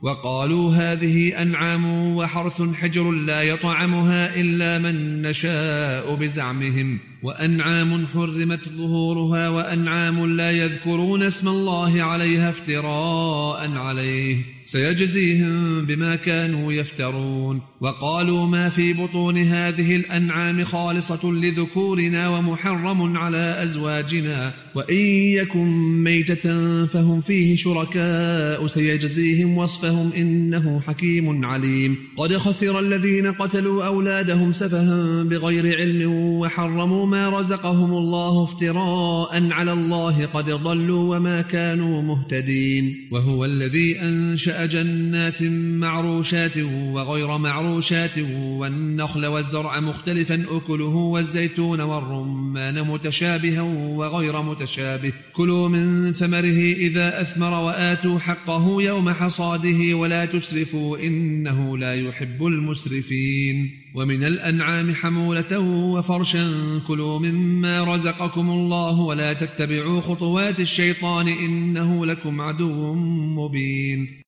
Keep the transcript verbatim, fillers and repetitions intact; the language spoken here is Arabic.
وقالوا هذه أنعام وحرث حجر لا يطعمها إلا من نشاء بزعمهم، وأنعام حرمت ظهورها وأنعام لا يذكرون اسم الله عليها افتراء عليه سيجزيهم بما كانوا يفترون. وقالوا ما في بطون هذه الأنعام خالصة لذكورنا ومحرم على أزواجنا، وإن يكن ميتة فهم فيه شركاء سيجزيهم وصفهم إنه حكيم عليم. قد خسر الذين قتلوا أولادهم سفها بغير علم وحرموا ما رزقهم الله افتراء على الله قد ضلوا وما كانوا مهتدين. وهو الذي أنشأ جنات معروشات وغير معروشات والنخل والزرع مختلفا أكله والزيتون والرمان متشابها وغير متشابه، كلوا من ثمره إذا أثمر وآتوا حقه يوم حصاده ولا تسرفوا إنه لا يحب المسرفين. ومن الأنعام حمولة وفرشا كلوا مما رزقكم الله ولا تتبعوا خطوات الشيطان إنه لكم عدو مبين.